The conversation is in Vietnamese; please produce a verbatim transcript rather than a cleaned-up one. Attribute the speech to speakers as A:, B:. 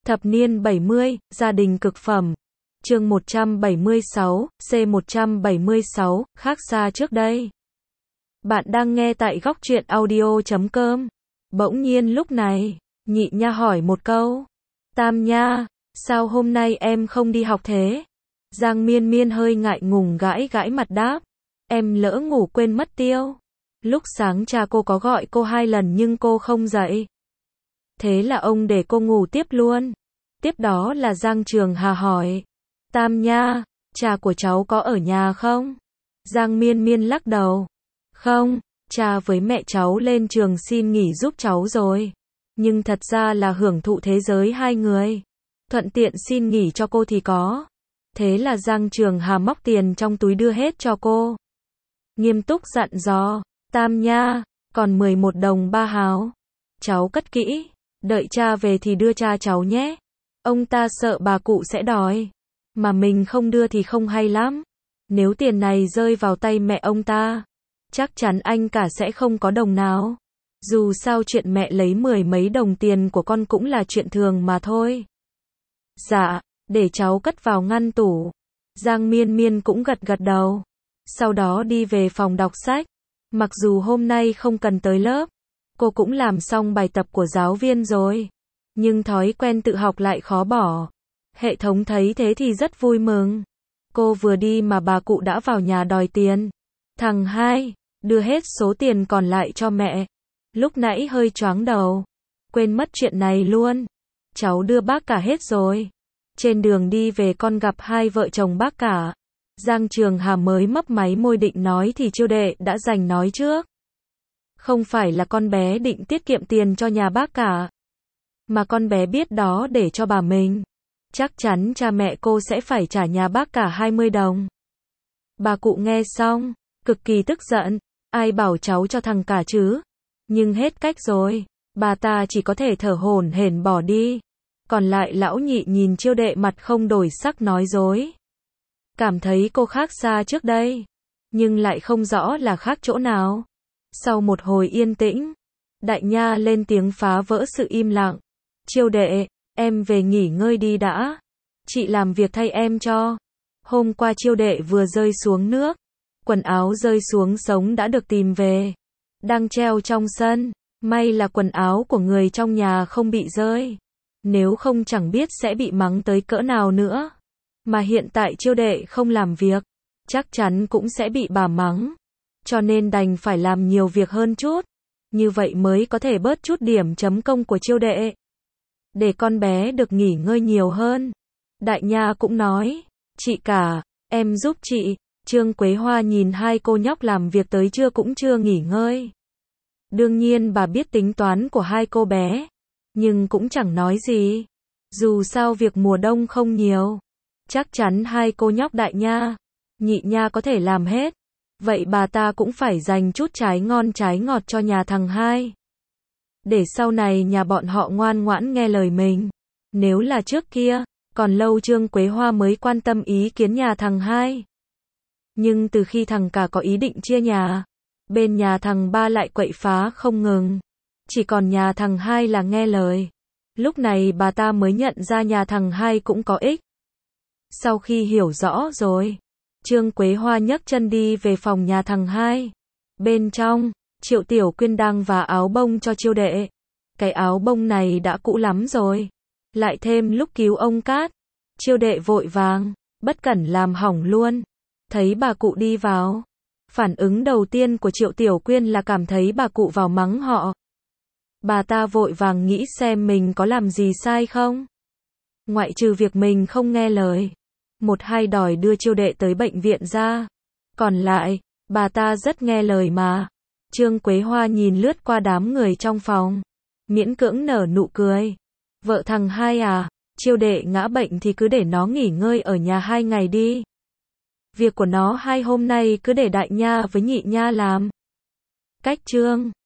A: Thập niên bảy mươi, gia đình cực phẩm. Chương một trăm bảy mươi sáu, C một trăm bảy mươi sáu, khác xa trước đây. Bạn đang nghe tại góc truyện audio chấm com. Bỗng nhiên lúc này, Nhị Nha hỏi một câu. Tam Nha, sao hôm nay em không đi học thế? Giang Miên Miên hơi ngại ngùng gãi gãi mặt đáp. Em lỡ ngủ quên mất tiêu. Lúc sáng cha cô có gọi cô hai lần nhưng cô không dậy. Thế là ông để cô ngủ tiếp luôn. Tiếp đó là Giang Trường Hà hỏi. Tam Nha, cha của cháu có ở nhà không? Giang Miên Miên lắc đầu. Không, cha với mẹ cháu lên trường xin nghỉ giúp cháu rồi. Nhưng thật ra là hưởng thụ thế giới hai người. Thuận tiện xin nghỉ cho cô thì có. Thế là Giang Trường Hà móc tiền trong túi đưa hết cho cô. Nghiêm túc dặn dò. Tam Nha, còn mười một đồng ba hào. Cháu cất kỹ, đợi cha về thì đưa cha cháu nhé. Ông ta sợ bà cụ sẽ đòi. Mà mình không đưa thì không hay lắm. Nếu tiền này rơi vào tay mẹ ông ta, chắc chắn anh cả sẽ không có đồng nào. Dù sao chuyện mẹ lấy mười mấy đồng tiền của con cũng là chuyện thường mà thôi. Dạ, để cháu cất vào ngăn tủ. Giang Miên Miên cũng gật gật đầu. Sau đó đi về phòng đọc sách. Mặc dù hôm nay không cần tới lớp, cô cũng làm xong bài tập của giáo viên rồi. Nhưng thói quen tự học lại khó bỏ. Hệ thống thấy thế thì rất vui mừng. Cô vừa đi mà bà cụ đã vào nhà đòi tiền. Thằng hai, đưa hết số tiền còn lại cho mẹ. Lúc nãy hơi choáng đầu. Quên mất chuyện này luôn. Cháu đưa bác cả hết rồi. Trên đường đi về con gặp hai vợ chồng bác cả. Giang Trường Hà mới mấp máy môi định nói thì Chiêu Đệ đã giành nói trước. Không phải là con bé định tiết kiệm tiền cho nhà bác cả, mà con bé biết đó để cho bà mình. Chắc chắn cha mẹ cô sẽ phải trả nhà bác cả hai mươi đồng. Bà cụ nghe xong, cực kỳ tức giận. Ai bảo cháu cho thằng cả chứ? Nhưng hết cách rồi. Bà ta chỉ có thể thở hổn hển bỏ đi. Còn lại lão Nhị nhìn Chiêu Đệ mặt không đổi sắc nói dối. Cảm thấy cô khác xa trước đây, nhưng lại không rõ là khác chỗ nào. Sau một hồi yên tĩnh, Đại Nha lên tiếng phá vỡ sự im lặng. Chiêu Đệ, em về nghỉ ngơi đi đã. Chị làm việc thay em cho. Hôm qua Chiêu Đệ vừa rơi xuống nước. Quần áo rơi xuống sống đã được tìm về. Đang treo trong sân. May là quần áo của người trong nhà không bị rơi. Nếu không chẳng biết sẽ bị mắng tới cỡ nào nữa. Mà hiện tại Chiêu Đệ không làm việc, chắc chắn cũng sẽ bị bà mắng. Cho nên đành phải làm nhiều việc hơn chút. Như vậy mới có thể bớt chút điểm chấm công của Chiêu Đệ. Để con bé được nghỉ ngơi nhiều hơn. Đại Nha cũng nói, chị cả, em giúp chị. Trương Quế Hoa nhìn hai cô nhóc làm việc tới trưa cũng chưa nghỉ ngơi. Đương nhiên bà biết tính toán của hai cô bé, nhưng cũng chẳng nói gì. Dù sao việc mùa đông không nhiều. Chắc chắn hai cô nhóc Đại Nha, Nhị Nha có thể làm hết. Vậy bà ta cũng phải dành chút trái ngon trái ngọt cho nhà thằng hai. Để sau này nhà bọn họ ngoan ngoãn nghe lời mình. Nếu là trước kia, còn lâu Trương Quế Hoa mới quan tâm ý kiến nhà thằng hai. Nhưng từ khi thằng cả có ý định chia nhà, bên nhà thằng ba lại quậy phá không ngừng. Chỉ còn nhà thằng hai là nghe lời. Lúc này bà ta mới nhận ra nhà thằng hai cũng có ích. Sau khi hiểu rõ rồi, Trương Quế Hoa nhấc chân đi về phòng nhà thằng hai. Bên trong, Triệu Tiểu Quyên đang vá áo bông cho Chiêu Đệ. Cái áo bông này đã cũ lắm rồi. Lại thêm lúc cứu ông Cát, Chiêu Đệ vội vàng, bất cẩn làm hỏng luôn. Thấy bà cụ đi vào, phản ứng đầu tiên của Triệu Tiểu Quyên là cảm thấy bà cụ vào mắng họ. Bà ta vội vàng nghĩ xem mình có làm gì sai không. Ngoại trừ việc mình không nghe lời, một hai đòi đưa Chiêu Đệ tới bệnh viện ra. Còn lại, bà ta rất nghe lời mà. Trương Quế Hoa nhìn lướt qua đám người trong phòng, miễn cưỡng nở nụ cười. Vợ thằng hai à, Chiêu Đệ ngã bệnh thì cứ để nó nghỉ ngơi ở nhà hai ngày đi. Việc của nó hai hôm nay cứ để Đại Nha với Nhị Nha làm. Cách Trương